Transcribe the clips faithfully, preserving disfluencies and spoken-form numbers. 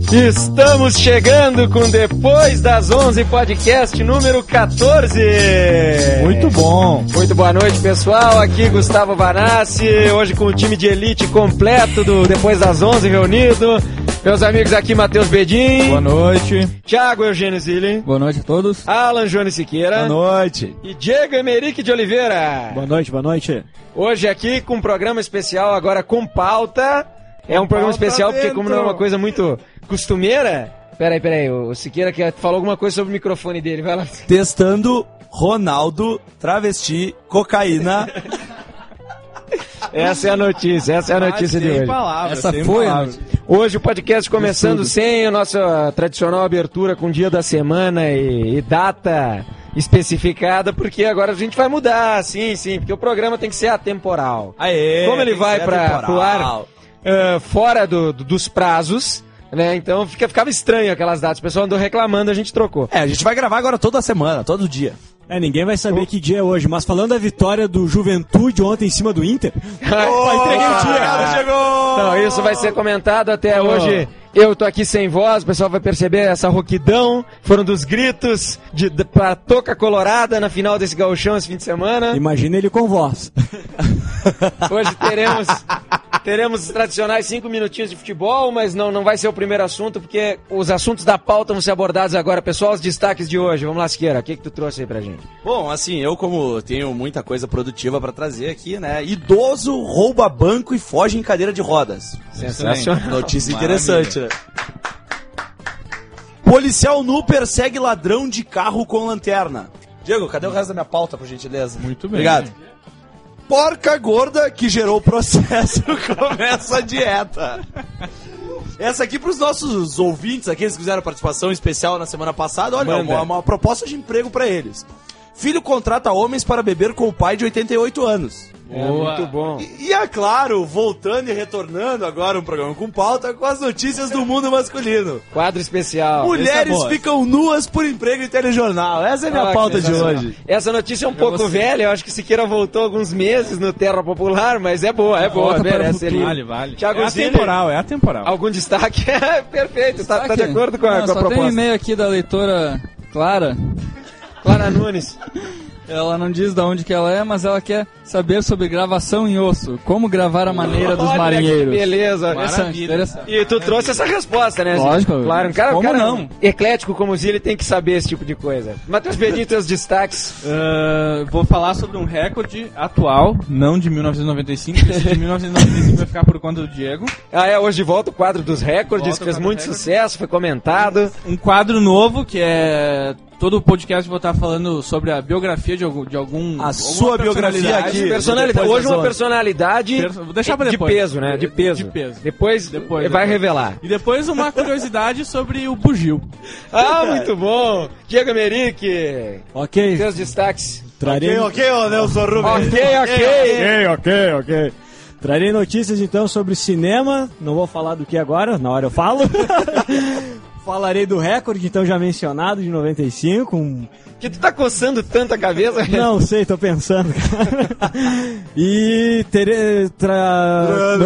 Estamos chegando com Depois das onze, podcast número quatorze. Muito bom. Muito boa noite, pessoal. Aqui Gustavo Banassi, hoje com o time de elite completo do Depois das onze reunido. Meus amigos aqui, Matheus Bedin. Boa noite. Thiago Eugênio Zilli. Boa noite a todos. Alan Jones Siqueira. Boa noite. E Diego Emerick de Oliveira. Boa noite, boa noite. Hoje aqui com um programa especial, agora com pauta. É um programa especial porque como não é uma coisa muito costumeira... Peraí, peraí, o Siqueira que falou alguma coisa sobre o microfone dele, vai lá. Testando Ronaldo, travesti, cocaína. Essa é a notícia, essa é a notícia ah, de hoje. Palavras, essa foi a notícia. Hoje o podcast começando sem a nossa tradicional abertura com dia da semana e, e data especificada, porque agora a gente vai mudar, sim, sim, porque o programa tem que ser atemporal. Aê, Como ele vai para o ar uh, fora do, do, dos prazos, né? Então fica, ficava estranho aquelas datas, o pessoal andou reclamando, a gente trocou. É, a gente vai gravar agora toda semana, todo dia. É, ninguém vai saber oh. que dia é hoje, mas falando da vitória do Juventude ontem em cima do Inter, oh, entreguei o dia, cara, chegou! Então, isso vai ser comentado até oh. hoje. Eu tô aqui sem voz, o pessoal vai perceber essa rouquidão. Foram dos gritos de, de, pra toca colorada na final desse gauchão esse fim de semana. Imagina ele com voz. Hoje teremos, teremos os tradicionais cinco minutinhos de futebol, mas não, não vai ser o primeiro assunto, porque os assuntos da pauta vão ser abordados agora. Pessoal, os destaques de hoje. Vamos lá, Siqueira, o que, que tu trouxe aí pra gente? Bom, assim, eu como tenho muita coisa produtiva pra trazer aqui, né? Idoso rouba banco e foge em cadeira de rodas. Sensacional. Notícia interessante. Policial nu persegue ladrão de carro com lanterna. Diego, cadê o resto da minha pauta, por gentileza? Muito bem. Obrigado. Porca gorda que gerou o processo começa a dieta. Essa aqui para os nossos ouvintes, aqueles que fizeram participação especial na semana passada, olha, uma, uma proposta de emprego para eles. Filho contrata homens para beber com o pai de oitenta e oito anos. É, muito bom. E, e é claro, voltando e retornando agora um programa com pauta com as notícias do mundo masculino. Quadro especial. Mulheres ficam nuas por emprego em telejornal. Essa é a minha ah, pauta de hoje. Essa notícia é um eu pouco velha, eu acho que Siqueira voltou alguns meses no Terra Popular, mas é boa, é boa. Merece ali. Vale, vale. Thiago é atemporal, é atemporal. Algum destaque? É perfeito, tá, tá de acordo com a, Não, com a só proposta. Tem um e-mail aqui da leitora Clara. Clara Nunes. Ela não diz de onde que ela é, mas ela quer saber sobre gravação em osso. Como gravar a maneira dos Olha, marinheiros. Que beleza. Interessante, interessante. E tu trouxe essa resposta, né? Lógico. Claro, um cara, como um cara não? eclético como o Zilli tem que saber esse tipo de coisa. Matheus Bedin, teus destaques. Uh, vou falar sobre um recorde atual, não de mil novecentos e noventa e cinco, esse de mil novecentos e noventa e cinco vai ficar por conta do Diego. Ah, é, hoje de volta o quadro dos recordes, Volta que fez muito recorde. sucesso, foi comentado. Um quadro novo que é... Todo o podcast vou estar falando sobre a biografia de algum... De algum a sua biografia aqui. Personalidade. Hoje uma personalidade Perso... Vou deixar pra de depois. peso, né? De peso. De peso. Depois, depois vai depois. revelar. E depois uma curiosidade sobre o bugio. Ah, muito bom. Diego Emerick. Ok. Seus destaques. Trarei... Ok, ok, ô Nelson Rubens. Ok, ok. Ok, ok, ok. Trarei notícias então sobre cinema. Não vou falar do que agora, na hora eu falo. Falarei do recorde, então já mencionado, de noventa e cinco. Um... Que tu tá coçando tanta cabeça? Não sei, tô pensando, cara. E terei... Tra...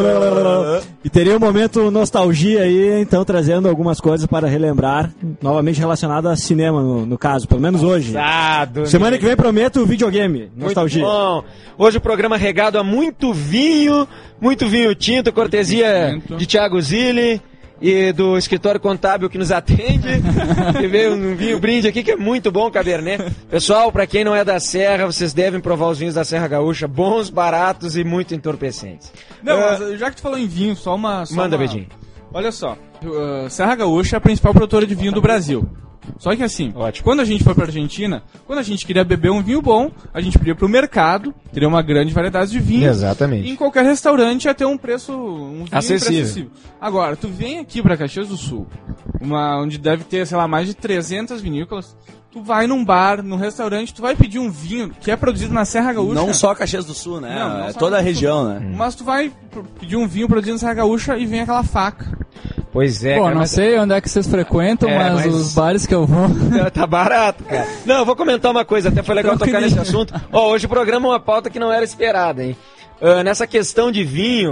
e terei um momento nostalgia aí, então trazendo algumas coisas para relembrar, novamente relacionado a cinema, no, no caso, pelo menos hoje. Passado, Semana né? que vem prometo videogame, nostalgia. Muito bom. Hoje o programa regado a muito vinho, muito vinho tinto, cortesia de Thiago Zilli e do escritório contábil que nos atende. E veio um vinho brinde aqui que é muito bom, Cabernet. Pessoal, pra quem não é da Serra, vocês devem provar os vinhos da Serra Gaúcha, bons, baratos e muito entorpecentes. Não, uh, mas já que tu falou em vinho, só uma... Só manda, uma... Bedinho. Olha só, uh, Serra Gaúcha é a principal produtora de vinho do Brasil. Só que assim, Ótimo. Quando a gente foi pra Argentina, quando a gente queria beber um vinho bom, a gente ia pro mercado, teria uma grande variedade de vinhos. Exatamente. E em qualquer restaurante ia ter um preço, um vinho acessível. acessível. Agora, tu vem aqui pra Caxias do Sul, uma, onde deve ter, sei lá, mais de trezentas vinícolas. Tu vai num bar, num restaurante, tu vai pedir um vinho que é produzido na Serra Gaúcha. Não só Caxias do Sul, né? Não, não é só toda a Caxias do região, Sul. né? Mas tu vai pedir um vinho produzido na Serra Gaúcha e vem aquela faca. Pois é, Pô, cara, não mas... sei onde é que vocês frequentam, É, mas, mas- os bares que eu vou... Tá barato, cara. Não, eu vou comentar uma coisa, até foi legal tocar nesse assunto. Ó, hoje o programa é uma pauta que não era esperada, hein? Ah, nessa questão de vinho,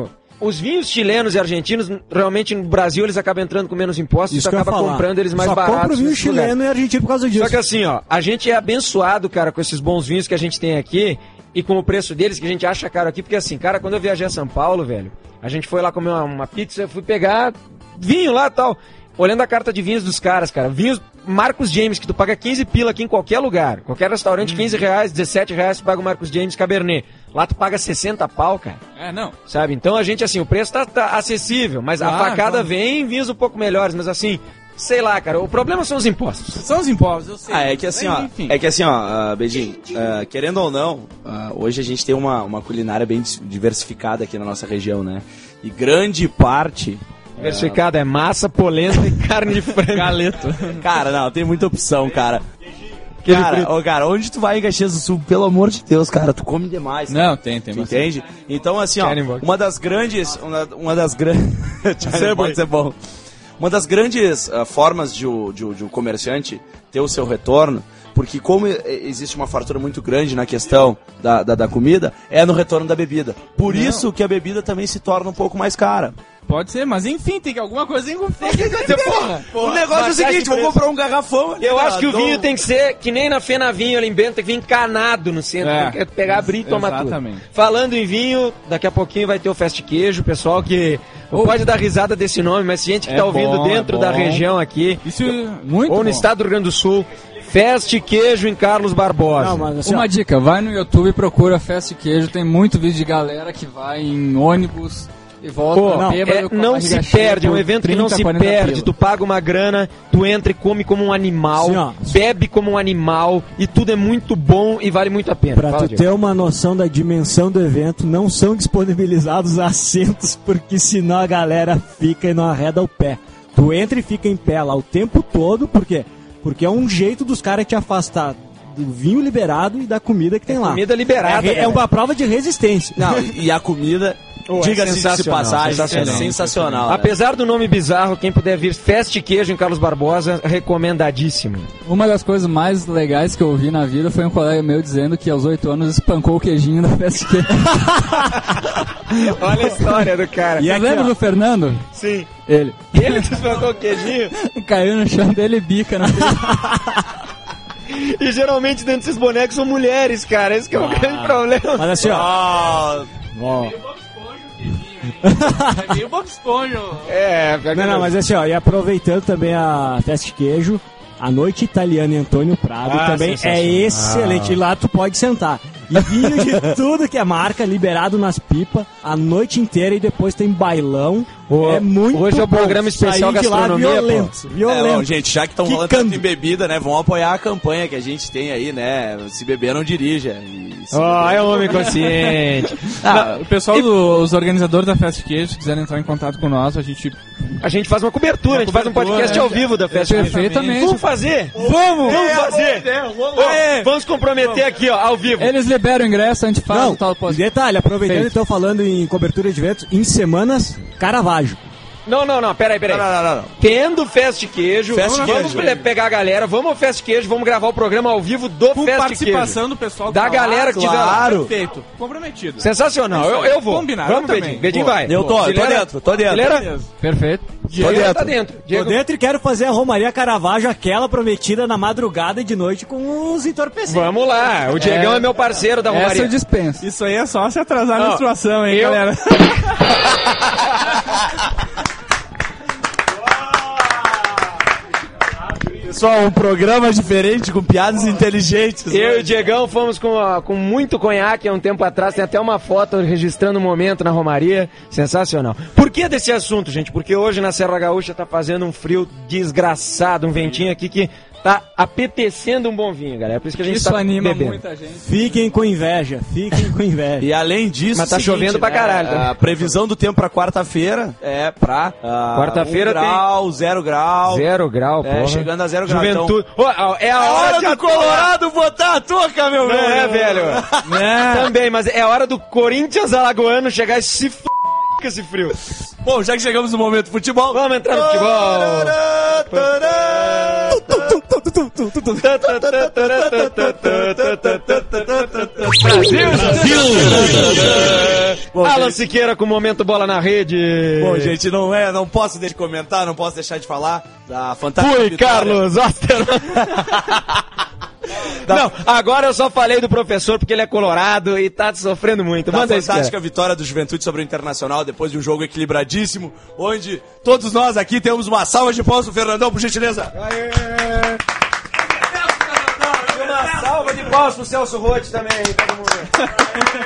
os vinhos chilenos e argentinos, realmente no Brasil eles acabam entrando com menos impostos, Isso tu que eu ia acaba falar. comprando eles mais Só baratos. compra o vinho nesse lugar. chileno e argentino por causa disso. Só que assim, ó, a gente é abençoado, cara, com esses bons vinhos que a gente tem aqui e com o preço deles que a gente acha caro aqui, porque assim, cara, quando eu viajei a São Paulo, velho, a gente foi lá comer uma, uma pizza, eu fui pegar vinho lá e tal, olhando a carta de vinhos dos caras, cara, vinhos Marcos James, que tu paga quinze pila aqui em qualquer lugar, qualquer restaurante, quinze reais, dezessete reais, tu paga o Marcos James Cabernet. Lá tu paga sessenta pau, cara. É, não. Sabe? Então a gente, assim, o preço tá, tá acessível, mas a Ah, facada claro. vem em vinhos um pouco melhores, mas assim, sei lá, cara, o problema são os impostos. São os impostos, eu sei. Ah, é que assim, ó, Enfim. é que assim, ó, uh, Beijinho, uh, querendo ou não, uh, hoje a gente tem uma, uma culinária bem dis- diversificada aqui na nossa região, né? E grande parte... Diversificado é massa, polenta e carne de frango. Galeto. Cara, não, tem muita opção, cara. Queijo Cara, frito. ô, cara, onde tu vai em Caxias do Sul, pelo amor de Deus, cara, tu come demais. Não, tem, tem. Tu bastante. entende? Então, assim, ó, Charlie Box. uma das grandes. Uma, uma das grandes. Charlie Box é bom. Uma das grandes ah, formas de o, de, o, de o comerciante ter o seu retorno, porque como e- existe uma fartura muito grande na questão da, da, da comida, é no retorno da bebida. Por isso que a bebida também se torna um pouco mais cara. Pode ser, mas enfim, tem que alguma coisa tem que Porra, O negócio é o mas seguinte, acho vou que comprar um garrafão ali, Eu cara, acho que o dou- vinho tem que ser que nem na Fenavinho, ele inventa que vem encanado no centro. É. É. Pegar, abrir e tomar Exatamente. tudo. Falando em vinho, daqui a pouquinho vai ter o Fast Queijo, pessoal que não pode dar risada desse nome, mas gente que É tá ouvindo bom, dentro é da bom. região aqui, Isso é muito ou no bom. estado do Rio Grande do Sul, Fast Queijo em Carlos Barbosa. Não, mas assim, Uma ó, dica, vai no YouTube e procura Festa e Queijo, tem muito vídeo de galera que vai em ônibus e volta Pô, não, bêbado é, com a não barriga se cheia perde, é um por evento que não trinta, se quarenta perde. pila. Tu paga uma grana, tu entra e come como um animal, Sim, ó. bebe como um animal e tudo é muito bom e vale muito a pena. pra Fala, tu Diego. ter uma noção da dimensão do evento, não são disponibilizados assentos, porque senão a galera fica e não arreda o pé. Tu entra e fica em pé lá o tempo todo, por quê? Porque é um jeito dos caras te afastar do vinho liberado e da comida que tem lá. Comida liberada. É, re- é cara. uma prova de resistência. Não, e a comida, Oh, é diga-se de sensacional, passagem, sensacional. é sensacional. né? Apesar do nome bizarro, quem puder vir Fast Queijo em Carlos Barbosa, recomendadíssimo. Uma das coisas mais legais que eu ouvi na vida foi um colega meu dizendo que aos oito anos espancou o queijinho da Festa e Queijo. Olha a história do cara. E Você aqui, lembra ó, do Fernando? Sim. Ele. Ele desbancou o queijinho Caiu no chão dele e bica na e geralmente dentro desses bonecos são mulheres, cara. Esse que é o grande problema. Mas assim, ó, Ah, ó. É meio Bob Esponja. É, Não, não, mas assim, ó, e aproveitando também a Festa de Queijo, a Noite Italiana em Antônio Prado Ah, também é sensacional. excelente. E lá tu pode sentar. E vinho de tudo que é marca, liberado nas pipas, a noite inteira e depois tem bailão. Ô, é muito hoje é o bom. programa especial Saí de lá gastronomia, violento, pô. É, violento. bom, gente, já que estão falando Quicando. tanto em bebida, né, vão apoiar a campanha que a gente tem aí, né, se beber não dirija. E se Ó, beber- é um homem consciente. Ah, o pessoal, do, os organizadores da Festa Queijo, se quiserem entrar em contato com nós, a gente... A gente faz uma cobertura, a gente faz um podcast cobertura, ao vivo da Festa Queijo. Perfeitamente. Vamos fazer? Vamos! Vamos fazer! Ô, vamos comprometer aqui, ó, ao vivo. Eles liberam o ingresso, a gente faz Não, o tal e post. detalhe, aproveitando Feito. então falando em cobertura de eventos, em semanas, Caravaggio. Não, não, não, peraí, peraí. Não, não, não, não. Tendo Fast Queijo, Fast vamos Queijo. pe- pegar a galera, vamos ao Fast Queijo, vamos gravar o programa ao vivo do Com Fast participação Queijo. do pessoal Da tá galera lá, que tiver lá. claro. Perfeito. Comprometido. Sensacional, eu, eu vou. Combinado, Vamos, eu Bedinho. também. Bedinho Pô, vai. Eu tô, eu tô Fileira- dentro, tô dentro. Fileira- Beleza. Perfeito. Diego dentro. tá dentro. Tô Diego... dentro e quero fazer a Romaria Caravaggio, aquela prometida na madrugada e de noite com os entorpecentes. Vamos lá, o Diegão é, meu parceiro da Essa Romaria. eu dispenso. Isso aí é só se atrasar Não, na menstruação, hein, eu- galera? Pessoal, um programa diferente com piadas inteligentes. Eu e o Diegão fomos com, a- com muito conhaque há um tempo atrás, tem até uma foto registrando o momento na Romaria, sensacional. Por que desse assunto, gente? Porque hoje na Serra Gaúcha tá fazendo um frio desgraçado, um ventinho aqui que tá apetecendo um bom vinho, galera. É por isso que a gente Isso tá anima bebendo. muita gente. Fiquem com inveja, fiquem com inveja. E além disso, Mas tá seguinte, chovendo pra né, caralho, né? A previsão do tempo pra quarta-feira é pra ah, Quarta-feira um grau, zero grau. Zero grau, É, porra. chegando a zero grau. Então, Juventude. Ô, ó, é a é a hora, hora de do atorar. Colorado botar a touca, meu Não velho. é, velho? Também, mas é a hora do Corinthians alagoano chegar e se f... com esse frio. Bom, já que chegamos no momento futebol... Vamos entrar no futebol. Brasil! Bom, Alan gente, Siqueira com o momento bola na rede. bom, gente, não é, não posso deixar de comentar, não posso deixar de falar da fantástica Fui, vitória. Carlos Osterman. Não, agora eu só falei do professor porque ele é colorado e tá sofrendo muito. Da Manda isso, fantástica vitória do Juventude sobre o Internacional depois de um jogo equilibradíssimo, onde todos nós aqui temos uma salva de palmas pro Fernandão, por gentileza. Uma salva de palmas pro Celso Roth também, todo mundo.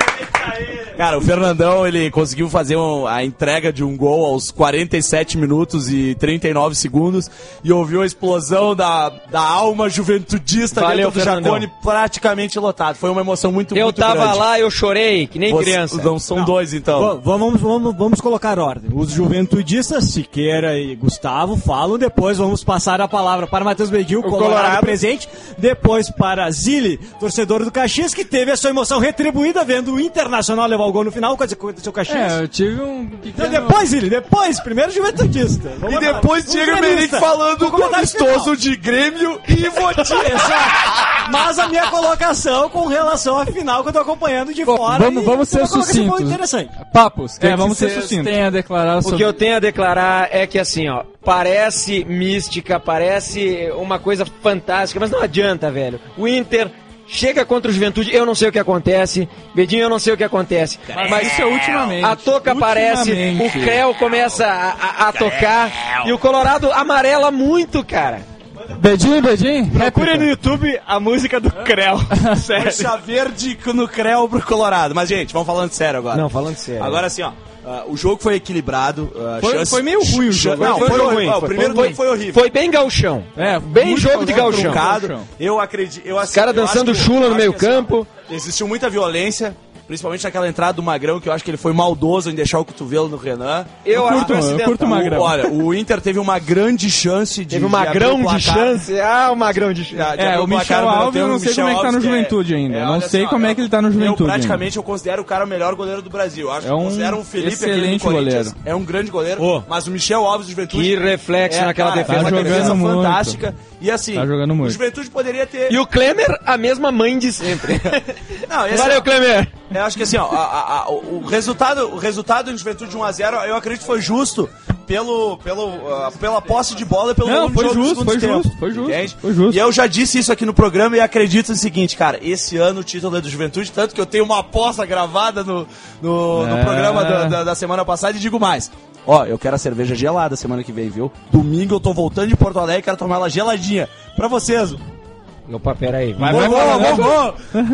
Cara, o Fernandão, ele conseguiu fazer um, a entrega de um gol aos quarenta e sete minutos e trinta e nove segundos e ouviu a explosão da, da alma juventudista Valeu, dentro do Fernandão. Jacone praticamente lotado. Foi uma emoção muito, Eu muito tava grande. lá, eu chorei, que nem Você- criança. Não, são Não. dois, então. V- Vamos, vamos, vamos, vamos colocar ordem. Os juventudistas, Siqueira e Gustavo, falam. Depois vamos passar a palavra para Matheus Bedil, colorado, Colorado. presente. Depois para Zili, torcedor do Caxias, que teve a sua emoção retribuída vendo o Internacional levar o gol no final. Qual aconteceu com o Caxias? É, eu tive um Então, pequeno... depois, Zili, depois. Primeiro juventudista. Vamos E lá. depois Um Diego gremista. Emerick falando Um do comentário amistoso final. de Grêmio e Voti. Exato. Mas a minha colocação com relação à final que eu tô acompanhando de Bom, fora. vamos- e vamos foi uma ser colocação sucintos. interessante. Papos, É, que vamos que ser vocês sucintos. têm a declarar O sobre... que eu tenho a declarar é que assim, ó, parece mística, parece uma coisa fantástica, mas não adianta, velho. O Inter chega contra o Juventude, eu não sei o que acontece. Bedinho, eu não sei o que acontece. Mas isso é ultimamente. a toca aparece, o Ultimamente. Creu começa a, a- a tocar e o Colorado amarela muito, cara. Bedinho, Bedinho, Procure no YouTube a música do Creu. Sério. Mancha verde no Creu pro Colorado. Mas, gente, vamos falando sério agora. Não, falando sério. Agora assim, ó. ah, o jogo foi equilibrado. ah, Foi- chance- foi meio ruim o ch- jogo. Não, Foi- foi, foi ruim. ruim, Ah, o foi- primeiro foi tempo foi horrível. Foi bem gauchão. É, Bem muito jogo de gauchão. Truncado. Gauchão. Eu acredito. Eu, assim, Os caras eu acho dançando que- chula eu no acho meio que, assim, ó, campo. Existiu muita violência. Principalmente naquela entrada do Magrão, que eu acho que ele foi maldoso em deixar o cotovelo no Renan. Eu, Eu acho curto, eu acidental. curto o Magrão. O- Olha, o Inter teve uma grande chance de. Teve um de abrir magrão o de placar. chance. Ah, um magrão de chance. De abrir É, o placar Michel no primeiro Alves, eu tempo, não sei Michel como é que tá no Alves, Juventude ainda. Não olha sei assim, ó, como é que ele tá no Juventude Eu praticamente eu considero o cara o melhor goleiro do Brasil. Eu acho É que eu um considero um Felipe aquele do excelente Corinthians. goleiro. É um grande goleiro, Ô. mas o Michel Alves do Juventude Que reflexo é, naquela cara, defesa. é uma Tá defesa jogando muito. fantástica. E assim, Tá jogando muito. o Juventude poderia ter. E o Klemer, a mesma mãe de sempre. Não, esse Valeu, Klemer. Eu acho que assim, ó, a- a- a- o resultado, o resultado do Juventude de um a zero, eu acredito que foi justo pelo, pelo, ah, pela posse de bola e pelo Não, volume foi de jogo do justo, segundo foi tempo, justo, foi justo, entende? foi justo. E eu já disse isso aqui no programa e acredito no seguinte, cara, esse ano o título é do Juventude, tanto que eu tenho uma aposta gravada no, no, no É. programa da, da- da semana passada e digo mais. Ó, eu quero a cerveja gelada semana que vem, viu? Domingo eu tô voltando de Porto Alegre e quero tomar ela geladinha. Pra vocês. Opa, peraí. Vai, Vou, vai, vou, vai, vai, vou, vou.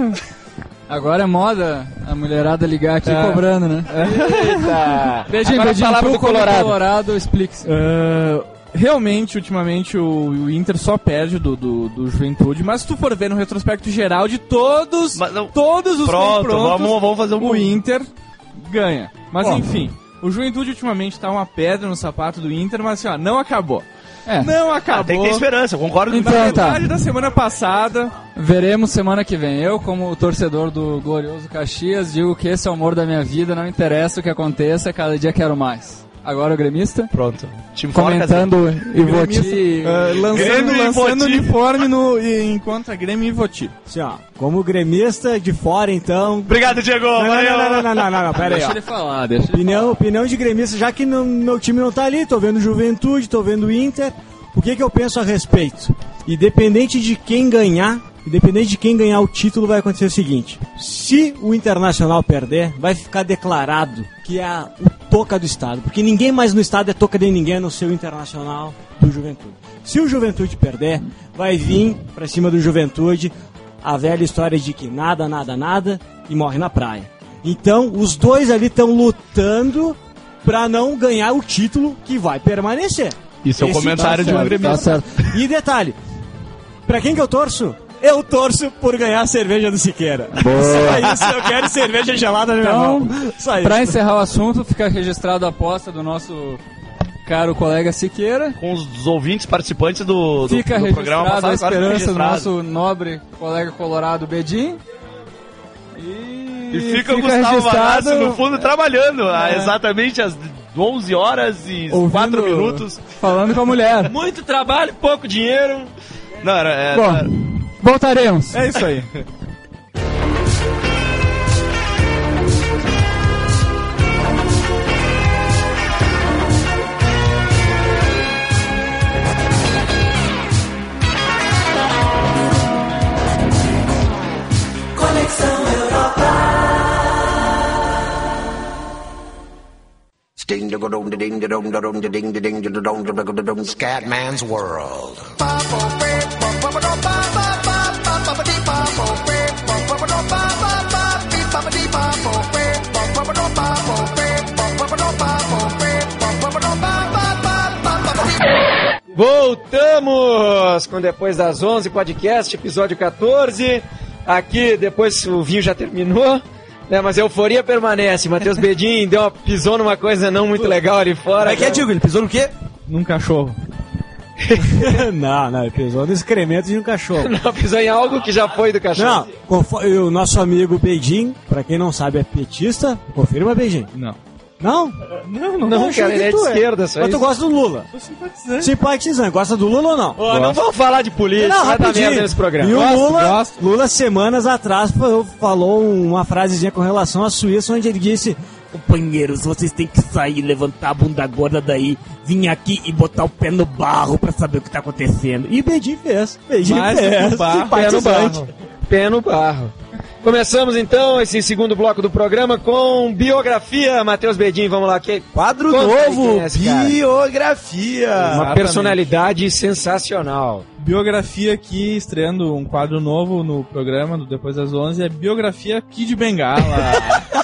Agora é moda a mulherada ligar aqui cobrando, né? Eita. Bedinho, Agora a Bedinho, palavra tu do como Colorado. Colorado, explique-se. Ah, realmente, ultimamente, o, o Inter só perde do, do, do Juventude, mas se tu for ver no retrospecto geral de todos, Mas não- todos os Pronto, confrontos, vamos- vamos fazer um- o Inter ganha. Mas Ó. enfim, o Juventude ultimamente tá uma pedra no sapato do Inter, mas assim, ó, não acabou. É, Não acabou. Tem que ter esperança, eu concordo Então, Na tá. metade da semana passada, veremos semana que vem. Eu, como torcedor do glorioso Caxias, digo que esse é o amor da minha vida, não interessa o que aconteça, cada dia quero mais. Agora o gremista, Pronto. Time comentando e voti... ah, lançando, Grêmio e lançando Voti. uniforme no, em contra Grêmio e Voti. Assim, ó, como gremista de fora, então. Obrigado, Diego. Não, não, Valeu. não, não, não, não, não, não, pera aí, Deixa ó. ele falar, deixa ele Opinião, opinião de gremista, já que não- meu time não tá ali, tô vendo Juventude, tô vendo Inter. O que que eu penso a respeito? Independente de quem ganhar, independente de quem ganhar o título, vai acontecer o seguinte: se o Internacional perder, vai ficar declarado que é a, o toca do estado, porque ninguém mais no estado é toca de ninguém no seu Internacional do Juventude. Se o Juventude perder, vai vir pra cima do Juventude a velha história de que nada, nada, nada e morre na praia. Então, os dois ali estão lutando pra não ganhar o título que vai permanecer. Isso é o Esse comentário tá de um certo, gremista. tá certo. E detalhe, pra quem que eu torço? Eu torço por ganhar a cerveja do Siqueira. Só isso, eu quero cerveja gelada na minha Então, mão. Só isso. Pra encerrar o assunto, fica registrado a aposta do nosso caro colega Siqueira. Com os ouvintes participantes do, do, Fica do programa registrado a passado, claro que esperança do registrado. nosso nobre colega colorado Bedin. E E fica o Gustavo Manassi no fundo trabalhando, é. exatamente às onze horas e Ouvindo, quatro minutos. Falando com a mulher. Muito trabalho, pouco dinheiro. Não, era... era Bom, era... voltaremos. É isso aí. Scatman's World. Voltamos com Depois das onze, podcast, episódio quatorze. Aqui, depois o vinho já terminou, né, mas a euforia permanece. Matheus Bedin deu uma, pisou numa coisa não muito legal ali fora. Como é que é, Diego? Ele pisou no quê? Num cachorro. Não, não, ele pisou no excremento de um cachorro. Não, pisou em algo que já foi do cachorro. Não, conforme, o nosso amigo Bedin, pra quem não sabe, é petista. Confirma, Bedin? Não. Não? Não, não, não cara, ele é de esquerda, só Mas isso. tu gosta do Lula? Sou simpatizante. Simpatizante. Gosta do Lula ou não? Oh, não vamos falar de política, Não, vai dar rapidinho. merda nesse programa. E o Gosto, Lula, gosto. Lula, semanas atrás, fa- falou uma frasezinha com relação à Suíça, onde ele disse: companheiros, vocês têm que sair, levantar a bunda gorda daí, vir aqui e botar o pé no barro pra saber o que tá acontecendo. E Bedin fez. Bedin Mais do que fez. o barro. Pé no Simpatizante. barro. Pé no barro. Começamos então esse segundo bloco do programa com biografia. Matheus Bedin, vamos lá. Que... Quadro Conta aí novo, quem é esse cara. biografia. Uma Exatamente. personalidade sensacional. Biografia aqui, estreando um quadro novo no programa do Depois das onze, é Biografia Kid Bengala.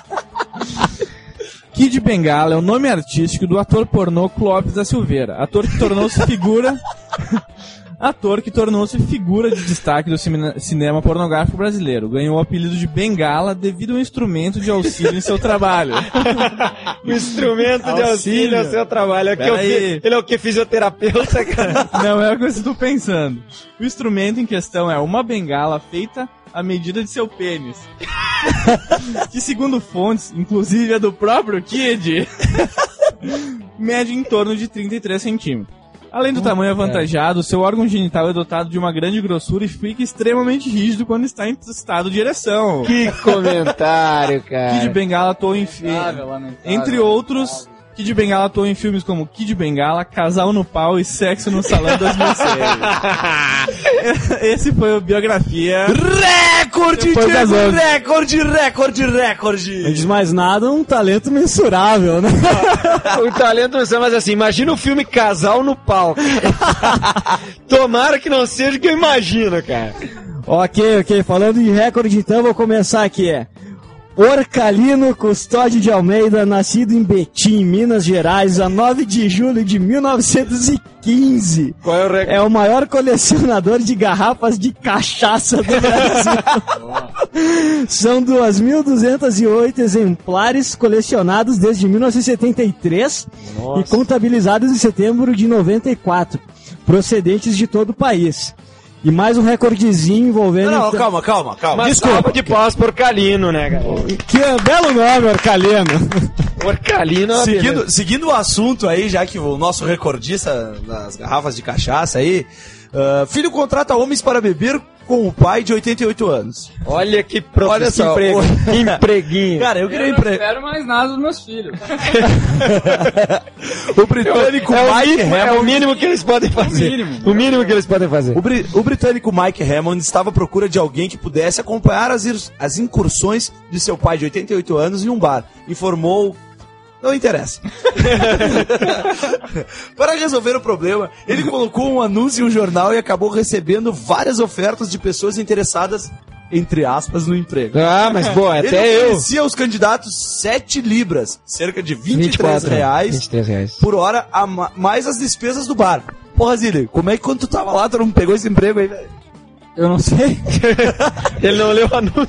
Kid Bengala é o nome artístico do ator pornô Clóvis da Silveira, ator que tornou-se figura... Ator que tornou-se figura de destaque do cine- cinema pornográfico brasileiro. Ganhou o apelido de Bengala devido a um instrumento de auxílio em seu trabalho. O instrumento de auxílio Auxílio. ao seu trabalho. É que eu Pera aí. fi- ele é o que? Fisioterapeuta, cara? Não é o que eu estou pensando. O instrumento em questão é uma bengala feita à medida de seu pênis. Que, segundo fontes, inclusive a do próprio Kid, mede em torno de trinta e três centímetros. Além do tamanho avantajado, seu órgão genital é dotado de uma grande grossura e fica extremamente rígido quando está em estado de ereção. Que comentário, cara. Kid Bengala atuou em... fi- Entre outros... Kid Bengala atuou em filmes como Kid Bengala, Casal no Pau e Sexo no Salão dois mil e seis. Esse foi o Biografia. Recorde, Depois das Diego, onze. recorde, recorde, recorde. Antes de mais nada, um talento mensurável, né? O talento não sei, mas assim, imagina o filme Casal no Pau. Tomara que não seja o que eu imagino, cara. Ok, ok. Falando em recorde, então, vou começar aqui. É Orcalino Custódio de Almeida, nascido em Betim, Minas Gerais, a nove de julho de mil novecentos e quinze. Qual é o recorde? É o maior colecionador de garrafas de cachaça do Brasil. São duas mil duzentos e oito exemplares colecionados desde mil novecentos e setenta e três e contabilizados em setembro de noventa e quatro, procedentes de todo o país. E mais um recordezinho envolvendo... Não, não, calma, calma, calma. Uma salva de pós por Orcalino, né, cara? Que belo nome, Orcalino. Orcalino é uma beleza. Seguindo, seguindo o assunto aí, já que o nosso recordista das garrafas de cachaça aí, uh, filho contrata homens para beber com o pai de oitenta e oito anos. Olha que prof... Olha só, emprego. o- Empreguinho. Cara, eu queria Eu não empre... espero mais nada dos meus filhos. o britânico é, o Mike mínimo, é o Hammond... mínimo que eles podem fazer. mínimo. O mínimo que eles podem fazer. O, bri- o britânico Mike Hammond estava à procura de alguém que pudesse acompanhar as, ir- as incursões de seu pai de oitenta e oito anos em um bar. Informou... Não interessa. Para resolver o problema, ele colocou um anúncio em um jornal e acabou recebendo várias ofertas de pessoas interessadas, entre aspas, no emprego. Ah, mas pô, Ele até eu. oferecia aos candidatos sete libras, cerca de vinte e vinte e três quatro reais vinte e três reais. por hora, a ma- mais as despesas do bar. Porra, Zilli, como é que quando tu tava lá, tu não pegou esse emprego aí, velho? Eu não sei. Ele não leu o anúncio.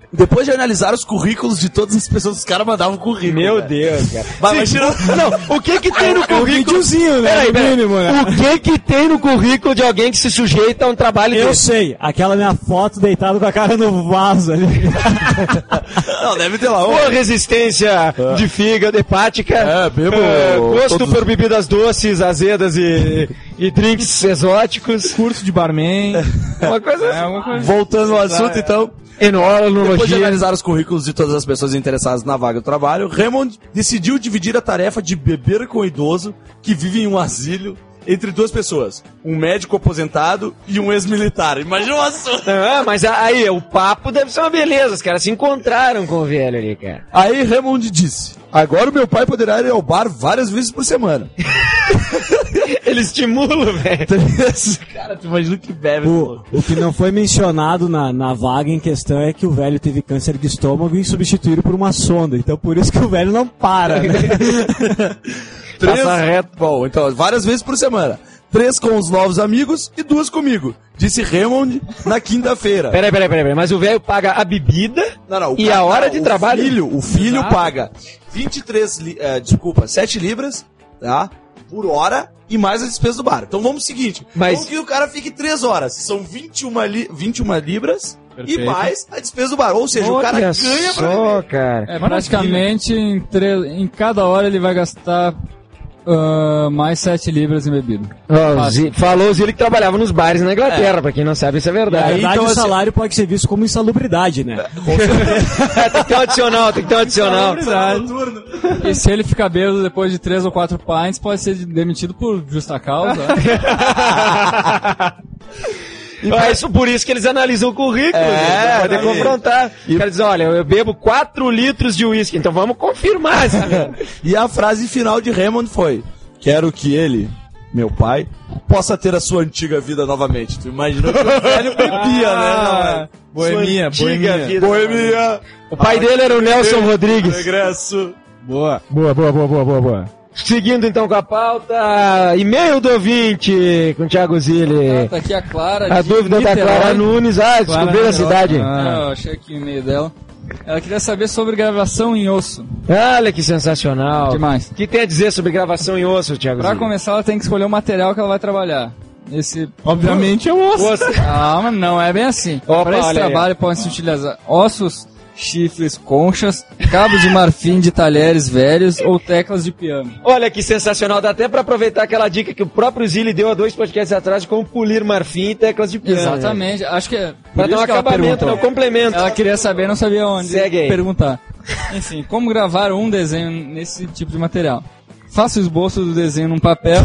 Depois de analisar os currículos de todas as pessoas, os caras mandavam currículo. Meu cara. Deus, cara. Mas, mas tirou... Não, o que que tem no É um currículo? videozinho, né? Peraí, No peraí. mínimo, né? O que que tem no currículo de alguém que se sujeita a um trabalho Eu desse? sei, aquela minha foto deitado com a cara no vaso ali. Não, deve ter lá. Boa resistência de fígado, hepática. É, bebo é, gosto todos- por bebidas doces, azedas e, e drinks exóticos. Curso de barman. Uma coisa É, assim. alguma coisa. Voltando ao assunto, então... Depois de Enologia. analisar os currículos de todas as pessoas interessadas na vaga do trabalho, Raymond decidiu dividir a tarefa de beber com o idoso que vive em um asilo entre duas pessoas. Um médico aposentado e um ex-militar. Imagina o assunto. Ah, mas aí, o papo deve ser uma beleza. Os caras se encontraram com o velho ali, cara. Aí Raymond disse, agora o meu pai poderá ir ao bar várias vezes por semana. Ele estimula, velho. Cara, tu imagina que bebe. O, o que não foi mencionado na, na vaga em questão é que o velho teve câncer de estômago e substituíram por uma sonda. Então por isso que o velho não para, né? Três... Passa reto. Bom, então, várias vezes por semana. Três com os novos amigos e duas comigo. Disse Raymond na quinta-feira. Peraí, peraí, peraí, peraí. Mas o velho paga a bebida Não, não, o e cara- a hora não, de o trabalho. Filho, o filho Exato. paga vinte e três, li, eh, desculpa, sete libras, tá? Por hora e mais a despesa do bar. Então vamos ao seguinte. Mas- Vamos que o cara fique três horas. São vinte e uma, li, vinte e uma libras Perfeito. e mais a despesa do bar. Ou seja, o cara Olha ganha pra só, beber. cara. É, praticamente em, tre- em cada hora ele vai gastar ah, mais sete libras em bebida. Ó, o Zi- falou o Zilli que trabalhava nos bares na Inglaterra, pra quem não sabe, isso é Na verdade. verdade, então, o assim- salário pode ser visto como insalubridade, né? tem que ter um adicional, tem que ter um adicional. E se ele ficar bêbado depois de três ou quatro pints, pode ser demitido por justa causa. É isso, por isso que eles analisam o currículo, É, gente, pra poder exatamente. confrontar. O cara diz, olha, eu bebo quatro litros de uísque, então vamos confirmar essa merda. E a frase final de Raymond foi: quero que ele, meu pai, possa ter a sua antiga vida novamente. Tu imaginou que o velho bebia, né? Boemia, Sua antiga boemia. vida. Boemia. O pai dele era o Nelson Rodrigues. Regresso. Boa. Boa, boa, boa, boa, boa, boa. Seguindo então com a pauta, e-mail do ouvinte com o Thiago Zilli. Tá aqui a Clara. A de dúvida da Niterói. Clara Nunes. Ah, descobriu a cidade. Ah, eu achei aqui o e-mail dela. Ela queria saber sobre gravação em osso. Olha que sensacional. Demais. O que tem a dizer sobre gravação em osso, Thiago Pra Zilli? começar, ela tem que escolher o material que ela vai trabalhar. Esse... Obviamente eu ouço. Osso. Calma, não é bem assim. Opa, Para esse olha aí, trabalho podem se utilizar ossos, chifres, conchas, cabos de marfim de talheres velhos ou teclas de piano. Olha que sensacional. Dá até pra aproveitar aquela dica que o próprio Zilli deu há dois podcasts atrás de como polir marfim e teclas de piano. Exatamente. Acho que é. Pra por dar um isso que ela acabamento, perguntou. né? Um complemento. Ela queria saber, não sabia onde Segue aí. perguntar. Enfim, como gravar um desenho nesse tipo de material? Faça o esboço do desenho num papel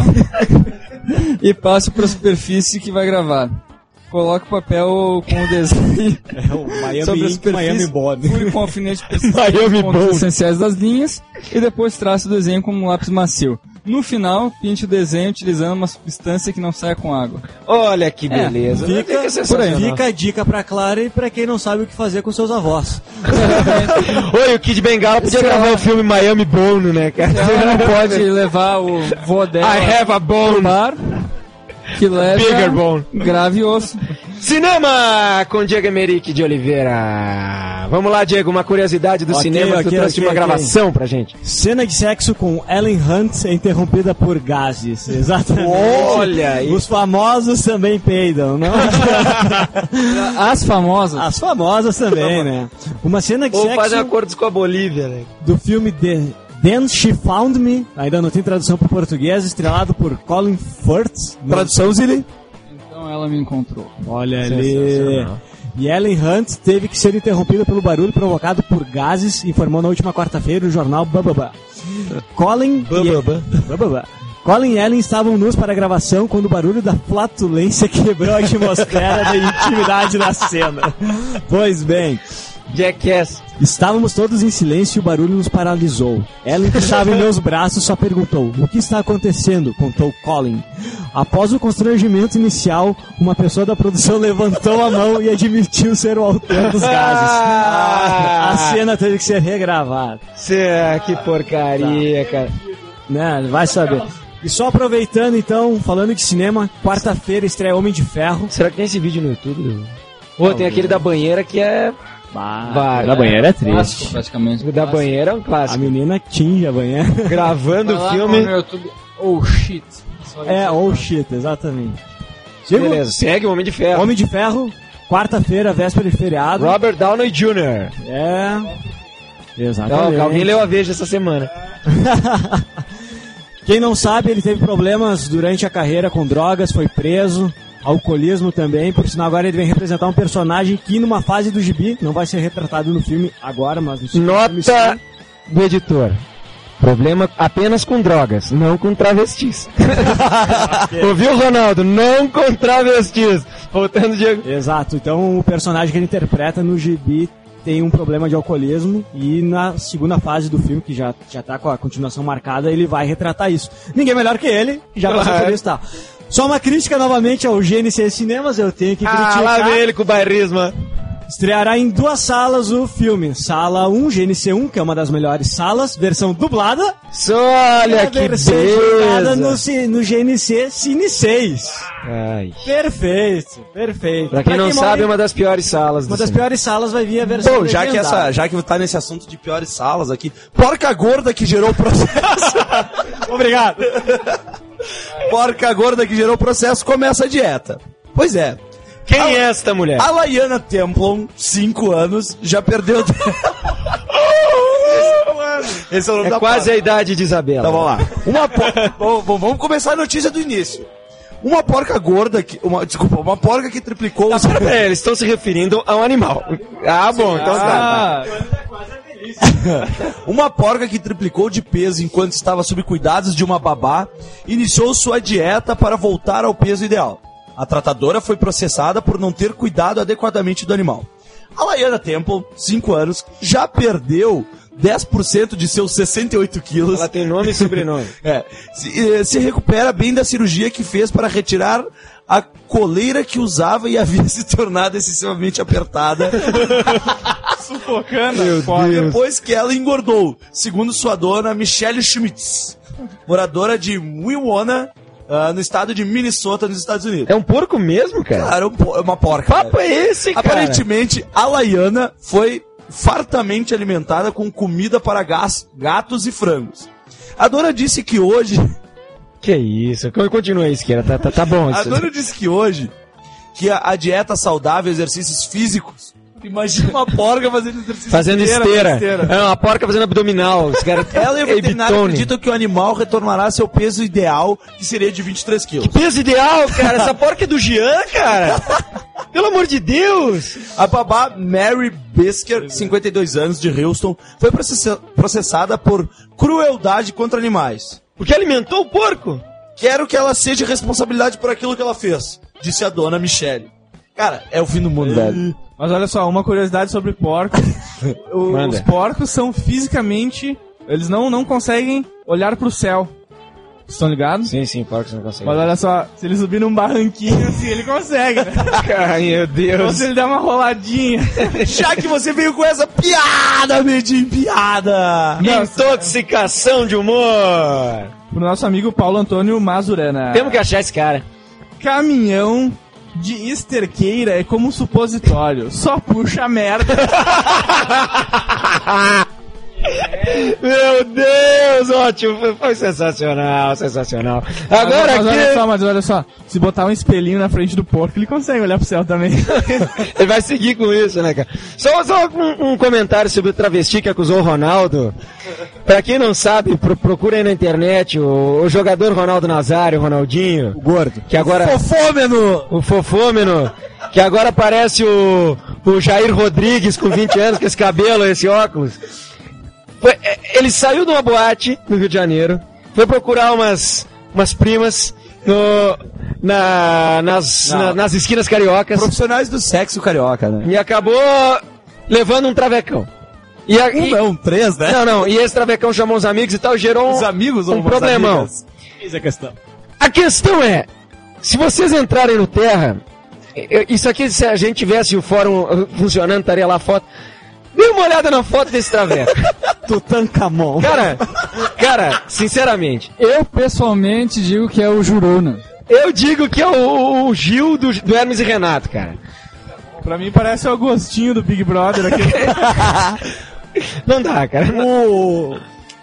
e passe para a superfície que vai gravar. Coloque o papel com o desenho É o Miami sobre a Ink, superfície, Miami Bond. fure com alfinete persistente Miami os pontos Bond. essenciais das linhas e depois trace o desenho com um lápis macio. No final, pinte o desenho utilizando uma substância que não saia com água. Olha que beleza. Fica, Fica sensacional. fica a dica pra Clara e pra quem não sabe o que fazer com seus avós. Oi, o Kid Bengala podia Sei gravar lá. o filme Miami Bone, né, cara? Ela não pode levar o vô dela I have a pro bone. bar, que leva Bigger bone. grave osso. Cinema com Diego Emerick de Oliveira. Vamos lá, Diego, uma curiosidade do Ok, cinema que tu ok, trouxe de ok, uma ok. gravação pra gente. Cena de sexo com Ellen Hunt é interrompida por gases. Exatamente. Olha aí. Os famosos também peidam, não? As famosas. As famosas também, né? Uma cena de Ou sexo fazem acordos com a Bolívia, né? do filme The Then She Found Me, ainda não tem tradução para português, estrelado por Colin Firth. Tradução, Zilli? Então ela me encontrou. Olha ali. E Ellen Hunt teve que ser interrompida pelo barulho provocado por gases, informou na última quarta-feira o jornal Bababá. Colin e... Bababá. Colin e Ellen estavam nus para a gravação quando o barulho da flatulência quebrou a atmosfera da intimidade da cena. Pois bem, Jackass. estávamos todos em silêncio e o barulho nos paralisou. Ellen, que estava em meus braços, só perguntou: "O que está acontecendo?" contou Colin. Após o constrangimento inicial, uma pessoa da produção levantou a mão e admitiu ser o autor dos gases. Ah! A cena teve que ser regravada. Cê, que porcaria, cara. Né? Vai saber. E só aproveitando então, falando de cinema, quarta-feira estreia Homem de Ferro. Será que tem esse vídeo no YouTube? Ou tem aquele da banheira que é Bah, Vai. da banheira é triste. Clássico, praticamente. O da banheira é um A clássico. menina tinge a banheira. Gravando o Vai lá filme. no YouTube. Oh shit. Só É, isso. oh shit, exatamente. Digo, Beleza, segue o Homem de Ferro. Homem de Ferro, quarta-feira, véspera de feriado. Robert Downey júnior É. Exatamente. Não, alguém leu a Veja essa semana. Quem não sabe, ele teve problemas durante a carreira com drogas, foi preso, alcoolismo também, por sinal agora ele vem representar um personagem que numa fase do gibi, não vai ser retratado no filme agora, mas no filme Nota do editor. Problema apenas com drogas, não com travestis. Ouviu, Ronaldo? Não com travestis. Voltando, Diego. Exato, então o personagem que ele interpreta no gibi tem um problema de alcoolismo e na segunda fase do filme, que já, já tá com a continuação marcada, ele vai retratar isso. Ninguém melhor que ele, que já passou por isso e tal. Só uma crítica novamente ao G N C Cinemas, eu tenho que Ah, criticar. lá vem ele com o bairrismo. Estreará em duas salas o filme. Sala um, G N C um, que é uma das melhores salas, versão dublada. Olha e a que versão jogada no, beleza. ci- no G N C Cine seis. Ai. Perfeito, perfeito. Pra quem não mora sabe, em- é uma das piores salas do uma das cinema. piores salas vai vir a versão Bom, já que, legendada. essa, já que tá nesse assunto de piores salas aqui, porca gorda que gerou o processo. Obrigado. Porca gorda que gerou o processo, começa a dieta. Pois é. Quem A- é esta mulher? A Laiana Templon, cinco anos, já perdeu... Esse é o nome É da quase porca. a idade de Isabela. Então vamos lá. Uma por... Bom, bom, vamos começar a notícia do início. Uma porca gorda que... Uma, desculpa, uma porca que triplicou... Tá, os... pera, pera, eles estão se referindo a um animal. Ah, bom, então tá. Ah, Uma porca que triplicou de peso enquanto estava sob cuidados de uma babá iniciou sua dieta para voltar ao peso ideal. A tratadora foi processada por não ter cuidado adequadamente do animal. A Laiana Temple, cinco anos, já perdeu dez por cento de seus sessenta e oito quilos. Ela tem nome e sobrenome. É, se, eh, se recupera bem da cirurgia que fez para retirar a coleira que usava e havia se tornado excessivamente apertada sufocando. Meu foda. Deus. depois que ela engordou, segundo sua dona Michelle Schmitz, moradora de Winona, ah, no estado de Minnesota, nos Estados Unidos. É um porco mesmo, cara? Cara, um po- é uma porca. Papo velho. é esse, cara? Aparentemente, a Laiana foi fartamente alimentada com comida para gas- gatos e frangos. A dona disse que hoje... Que isso? Continua aí, Esquerda. Tá, tá, tá bom. A Isso. dona disse que hoje, que a, a dieta saudável, exercícios físicos... Imagina uma porca fazendo exercício Fazendo esteira. esteira. É uma porca fazendo abdominal. Os caras... Ela e o veterinário Ebitone. acreditam que o animal retornará a seu peso ideal, que seria de vinte e três quilos. Peso ideal, cara. Essa porca é do Jean, cara. Pelo amor de Deus. A babá Mary Bisker, cinquenta e dois anos, de Houston, foi processa- processada por crueldade contra animais. Porque alimentou o porco. Quero que ela seja responsabilidade por aquilo que ela fez, disse a dona Michelle. Cara, é o fim do mundo, velho. Mas olha só, uma curiosidade sobre porcos. O- Manda. os porcos são fisicamente... Eles não, não conseguem olhar pro céu. Estão ligados? Sim, sim, porcos não conseguem. Mas olha só, se ele subir num barranquinho assim, ele consegue, né? Ai, meu Ou Deus. se ele der uma roladinha. Já que você veio com essa piada, Medinho, piada! Intoxicação de humor. Pro nosso amigo Paulo Antônio Mazurana. Temos que achar esse cara. Caminhão de esterqueira é como um supositório. Só puxa merda. Meu Deus, ótimo. Foi- Foi sensacional, sensacional. Agora mas, mas olha aqui... só, mas olha só. Se botar um espelhinho na frente do porco, ele consegue olhar pro céu também. Ele vai seguir com isso, né, cara? Só, só um, um comentário sobre o travesti que acusou o Ronaldo. Pra quem não sabe, pro, procura aí na internet o, o jogador Ronaldo Nazário, Ronaldinho. O gordo. Que agora... Fofômeno! O fofômeno. Que agora parece o, o Jair Rodrigues com vinte anos, com esse cabelo, esse óculos. Foi, é, ele saiu de uma boate no Rio de Janeiro, foi procurar umas, umas primas no, na, nas, na- nas esquinas cariocas Profissionais do sexo carioca, né? e acabou levando um travecão. E a, Um e- não, três, né? não, não, e esse travecão chamou os amigos e tal, gerou Os um, amigos ou um umas problemão. amigas? Eis a questão. A questão é, se vocês entrarem no Terra, eu- isso aqui, se a gente tivesse o fórum uh, funcionando, estaria lá a foto. Dê uma olhada na foto desse traveco. Tutankhamon. Cara, cara, sinceramente, Eu, pessoalmente, digo que é o Jurona. eu digo que é o, o Gil do, do Hermes e Renato, cara. Pra mim parece o Agostinho do Big Brother aqui. Não dá, cara. O...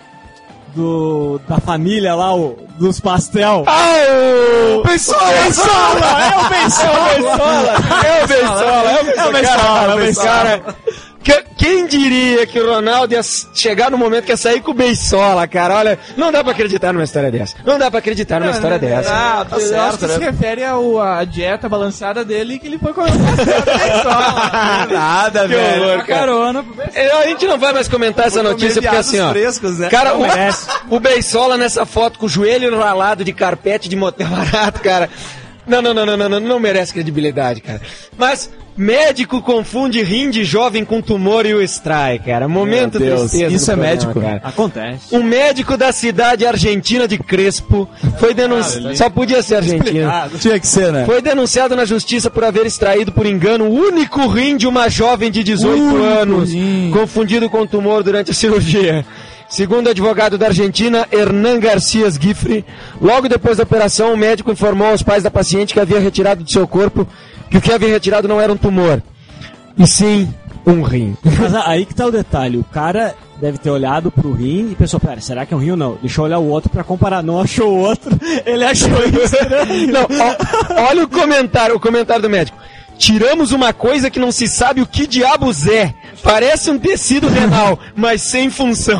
Do, da família lá, o, dos pastel. Ah, o Bensola! É o Bensola! É o Bensola! É o Bensola! É o Bensola! É o Bensola! Que, quem diria que o Ronaldo ia chegar no momento que ia sair com o Bensola, cara? Olha, não dá pra acreditar numa história dessa. Não dá pra acreditar numa história dessa. Ah, tá certo, acho que né? se refere ao, à dieta balanceada dele que ele foi com a Nada, que velho. horror, a carona pro A gente não vai mais comentar essa notícia porque assim, ó. Frescos, né? Cara, o, o Bensola nessa foto com o joelho ralado de carpete de motel barato, cara. Não, não, não, não, não, não, não merece credibilidade, cara. Mas médico confunde rim de jovem com tumor e o extrai, cara. Momento Meu Deus, tristeza isso do é programa, médico? cara. Acontece. Um médico da cidade argentina de Crespo foi denunciado. Só podia ser argentino. Tinha que ser, né? Foi denunciado na justiça por haver extraído por engano o único rim de uma jovem de dezoito anos, confundido com tumor durante a cirurgia. Segundo o advogado da Argentina, Hernán Garcia Gifre, logo depois da operação, o médico informou aos pais da paciente que havia retirado de seu corpo que o que havia retirado não era um tumor, e sim um rim. Mas aí que tá o detalhe, o cara deve ter olhado pro rim e pensou, pera, será que é um rim ou não? Deixa eu olhar o outro pra comparar. Não achou o outro, ele achou isso. Não, ó, olha o comentário, o comentário do médico. Tiramos uma coisa que não se sabe o que diabos é. Parece um tecido renal, mas sem função.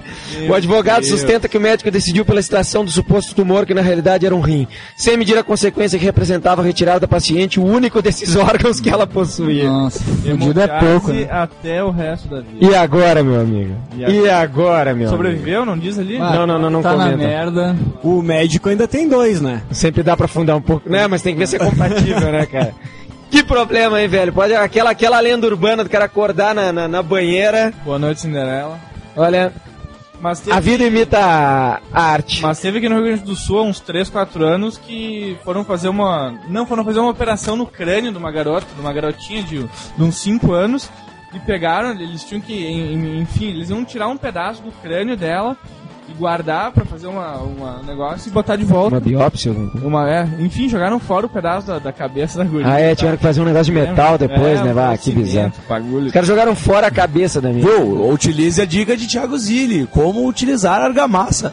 O advogado sustenta que o médico decidiu pela extração do suposto tumor, que na realidade era um rim, sem medir a consequência que representava a retirada da paciente, o único desses órgãos que ela possuía. Nossa, fudido é pouco, né? Até o resto da vida. E agora, meu amigo? E agora, e agora meu Sobreviveu, não diz ali? amigo? Não, não, não, não Tá comenta. na merda. O médico ainda tem dois, né? Sempre dá pra afundar um pouco, né? Mas tem que ver se é compatível, né, cara? Que problema, hein, velho? Pode aquela, aquela lenda urbana do cara acordar na, na, na banheira. Boa noite, Cinderela. Olha, Mas teve, a vida imita a, a arte. mas teve aqui no Rio Grande do Sul há uns três, quatro anos que foram fazer uma... Não, foram fazer uma operação no crânio de uma garota, de uma garotinha de, de uns cinco anos. E pegaram, eles tinham que, enfim, eles iam tirar um pedaço do crânio dela e guardar pra fazer uma, uma negócio e botar de volta. Uma biópsia? Uma, é, enfim, jogaram fora o pedaço da, da cabeça da guria. Ah, é, tiveram que fazer um negócio de metal depois, é, né? Vá, um que bizarro. bagulho. Os caras jogaram fora a cabeça da minha. Viu? Utilize a dica de Thiago Zilli. Como utilizar argamassa.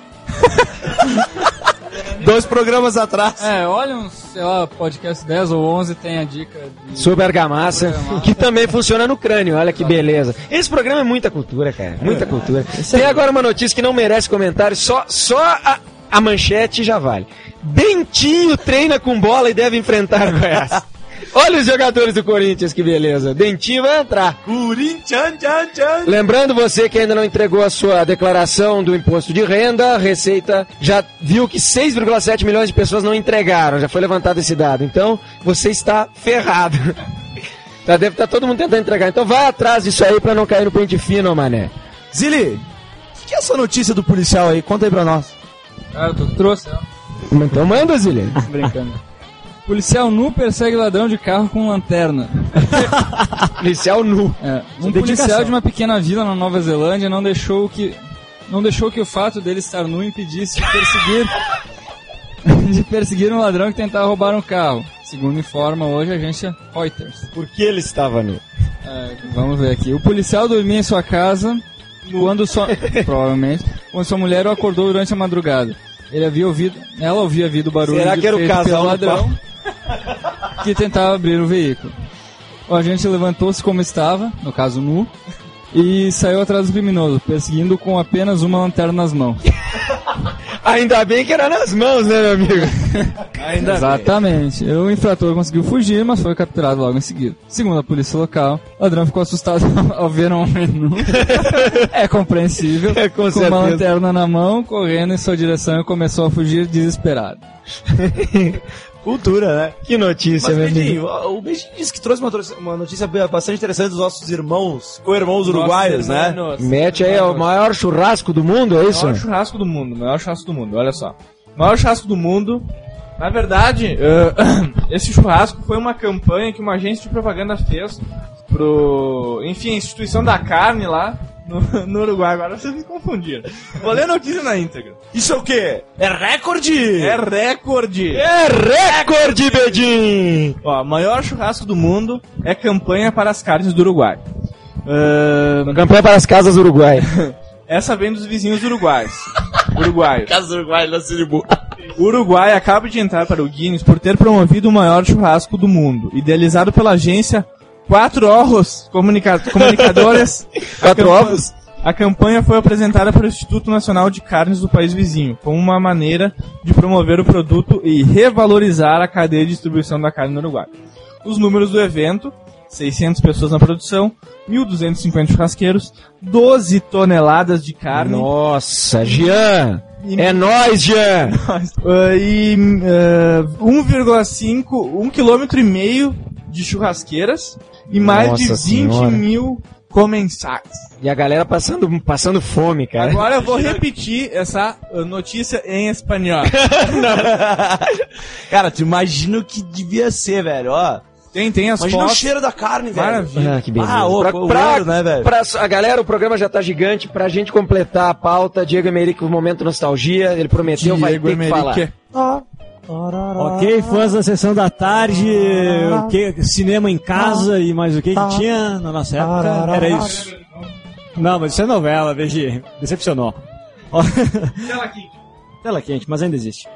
Dois programas atrás. É, olha uns, sei lá, podcast dez ou onze tem a dica de... Sobre argamassa, Argamassa. que também funciona no crânio, olha que beleza. Esse programa é muita cultura, cara, muita cultura. Tem agora uma notícia que não merece comentário, só, só a, a manchete já vale. Dentinho treina com bola e deve enfrentar Goiás. Olha os jogadores do Corinthians, que beleza. Dentinho vai entrar. Corinthians, tchan, tchan. Lembrando você que ainda não entregou a sua declaração do imposto de renda, a Receita já viu que seis vírgula sete milhões de pessoas não entregaram, já foi levantado esse dado. Então, você está ferrado. Já deve estar todo mundo tentando entregar. Então vai atrás disso aí pra não cair no pente fino, mané. Zilli, o que é essa notícia do policial aí? Conta aí pra nós. Cara, tu trouxe, ó. Então manda, Zilli. Brincando. Policial nu persegue ladrão de carro com lanterna. Policial nu. É, um dedicação. policial de uma pequena vila na Nova Zelândia não deixou que não deixou que o fato dele estar nu impedisse de perseguir de perseguir um ladrão que tentava roubar um carro, segundo informa hoje a agência Reuters. Por que ele estava nu? É, vamos ver aqui. O policial dormia em sua casa quando sua provavelmente quando sua mulher o acordou durante a madrugada. Ele havia ouvido, ela havia ouvido o barulho Será que era o feito casal pelo no ladrão que tentava abrir o veículo. O agente levantou-se como estava, no caso nu, e saiu atrás do criminoso, perseguindo com apenas uma lanterna nas mãos. Ainda bem que era nas mãos, né, meu amigo? Ainda Exatamente. O infrator conseguiu fugir, mas foi capturado logo em seguida. Segundo a polícia local, o ladrão ficou assustado ao ver um homem nu. É compreensível. É, com com certeza. uma lanterna na mão, correndo em sua direção e começou a fugir desesperado. Cultura, né? Que notícia, Mas, meu amigo. Beijinho, o Beijinho disse que trouxe uma, tro- uma notícia bastante interessante dos nossos irmãos, co-irmãos uruguaios, né? Mete aí, é o maior churrasco do mundo, é isso? Maior churrasco do mundo, maior churrasco do mundo, olha só. Maior churrasco do mundo. Na verdade, uh, esse churrasco foi uma campanha que uma agência de propaganda fez pro, enfim, a instituição da carne lá, no, no Uruguai. Agora vocês me confundiram. Vou ler a notícia na íntegra. Isso é o quê? É recorde? É recorde! É recorde, Bedim! Ó, maior churrasco do mundo é campanha para as carnes do Uruguai. Uh, Campanha para as casas do Uruguai. essa vem dos vizinhos uruguais. Uruguaios. Casa do Uruguai, na Siribu. O Uruguai acaba de entrar para o Guinness por ter promovido o maior churrasco do mundo, idealizado pela agência Quatro Ojos Comunica- Comunicadores. Quatro ovos? A campanha foi apresentada pelo Instituto Nacional de Carnes do país vizinho, como uma maneira de promover o produto e revalorizar a cadeia de distribuição da carne no Uruguai. Os números do evento: seiscentas pessoas na produção, mil duzentos e cinquenta churrasqueiros, doze toneladas de carne. Nossa, Jean! É nóis, Jean! Uh, e uh, um vírgula cinco, um quilômetro e meio de churrasqueiras e mais Nossa de vinte Senhora. mil comensais. E a galera passando, passando fome, cara. Agora eu vou repetir essa uh, notícia em espanhol. Cara, tu imagina o que devia ser, velho, ó. Tem, tem as Imagina fotos. o cheiro da carne, velho. Maravilha. Ah, que beleza. Ah, ô, pra, o pra- ouro, né, velho? pra- a galera, o programa já tá gigante. Pra gente completar a pauta, Diego Emerick, o Momento Nostalgia, ele prometeu, vai ter que falar. Ok, fãs da Sessão da Tarde, o que, cinema em casa e mais o que que tinha na nossa época, era isso. Não, mas isso é novela, veja, decepcionou. Ó, Tela aqui. Tela quente, mas ainda existe.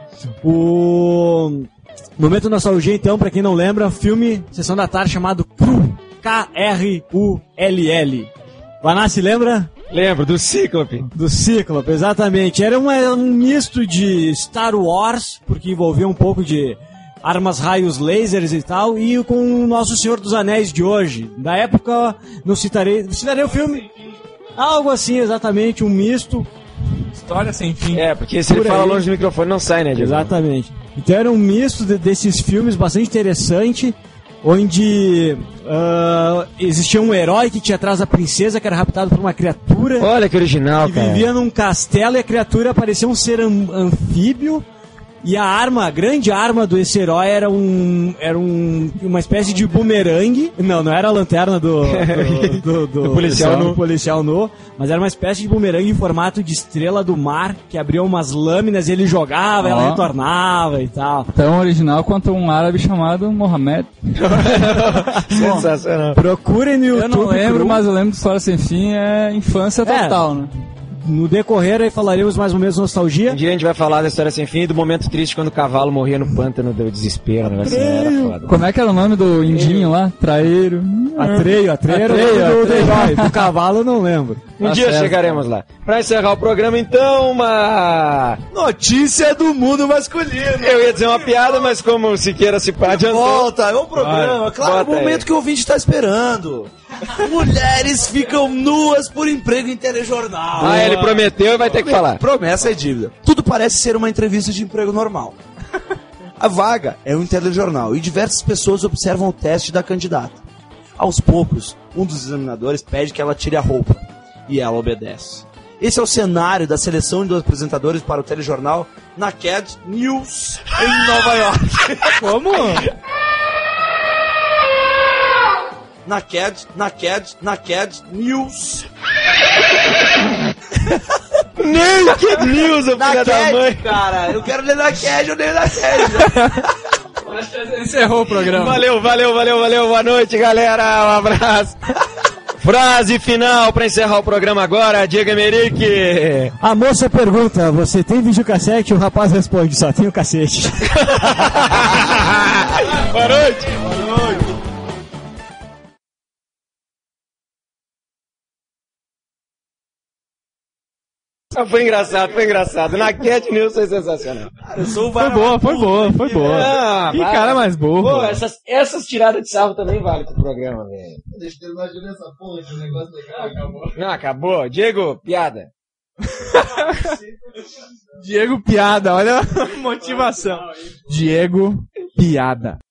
O Momento Nostalgia, então, pra quem não lembra, filme Sessão da Tarde chamado Krull, K R U L L. Vanassi, lembra? Lembro, do Cíclope. Do Cíclope, exatamente. Era uma- um misto de Star Wars, porque envolvia um pouco de armas, raios, lasers e tal, e com o Nosso Senhor dos Anéis de hoje. Da época, não citarei... Citarei o filme... Algo assim, exatamente, um misto. História sem fim. É, porque se Por ele fala aí. longe do microfone, não sai, né, Diego? Exatamente. Então era um misto de- desses filmes bastante interessante, onde ah, existia um herói que tinha atrás da princesa, que era raptado por uma criatura, Olha que original, que cara. vivia num castelo, e a criatura parecia um ser am- anfíbio, e a arma, a grande arma desse herói era um era um, uma espécie de bumerangue. Não, não era a lanterna do do, do, do- Do policial do nu. policial nu, mas era uma espécie de bumerangue em formato de estrela do mar, que abria umas lâminas e ele jogava, Ó. ela retornava e tal. Tão original quanto um árabe chamado Mohamed. Sensacional. Procurem no YouTube. Eu não lembro, Cru. mas eu lembro que História Sem Fim é infância É. total, né? No decorrer aí falaremos mais ou menos nostalgia. Um dia a gente vai falar da História Sem Fim e do momento triste quando o cavalo morria no pântano do desespero. O negócio era foda. Como é que era o nome do indinho lá? Traíro. Atreio, atreio, era Atreio, do, do, atreio. herói. Do cavalo eu não lembro. Um Tá dia certo. chegaremos lá. Pra encerrar o programa, então, uma... Notícia do mundo masculino. Eu ia dizer uma piada, mas como o Siqueira se pá, adiantou. Volta, é o programa. Vai, Claro, bota o momento aí. que o ouvinte tá esperando. Mulheres ficam nuas por emprego em telejornal. Ah, ele prometeu e vai ter que falar. Promessa é dívida. Tudo parece ser uma entrevista de emprego normal. A vaga é um telejornal e diversas pessoas observam o teste da candidata. Aos poucos, um dos examinadores pede que ela tire a roupa e ela obedece. Esse é o cenário da seleção dos apresentadores para o telejornal Naked News em Nova York. Como? Naked, Naked, Naked News. Naked News, o filho da mãe. Naked, cara. Eu quero ler Naked, eu leio Naked. Encerrou o programa. Valeu, valeu, valeu, valeu. Boa noite, galera. Um abraço. Frase final pra encerrar o programa agora, Diego Emerick. A moça pergunta, você tem videocassete? O rapaz responde, só tenho cacete. Boa noite. Boa noite. Ah, foi engraçado, foi engraçado. Na Cat News foi sensacional. Eu sou o Foi boa, foi boa, foi boa. Ah, Que vai. cara mais burro. Pô, essas, essas tiradas de sarro também valem pro programa, velho. Deixa eu imaginar essa porra de negócio legal, acabou. Não, acabou. Diego, piada. Diego Piada, olha a motivação. Diego Piada.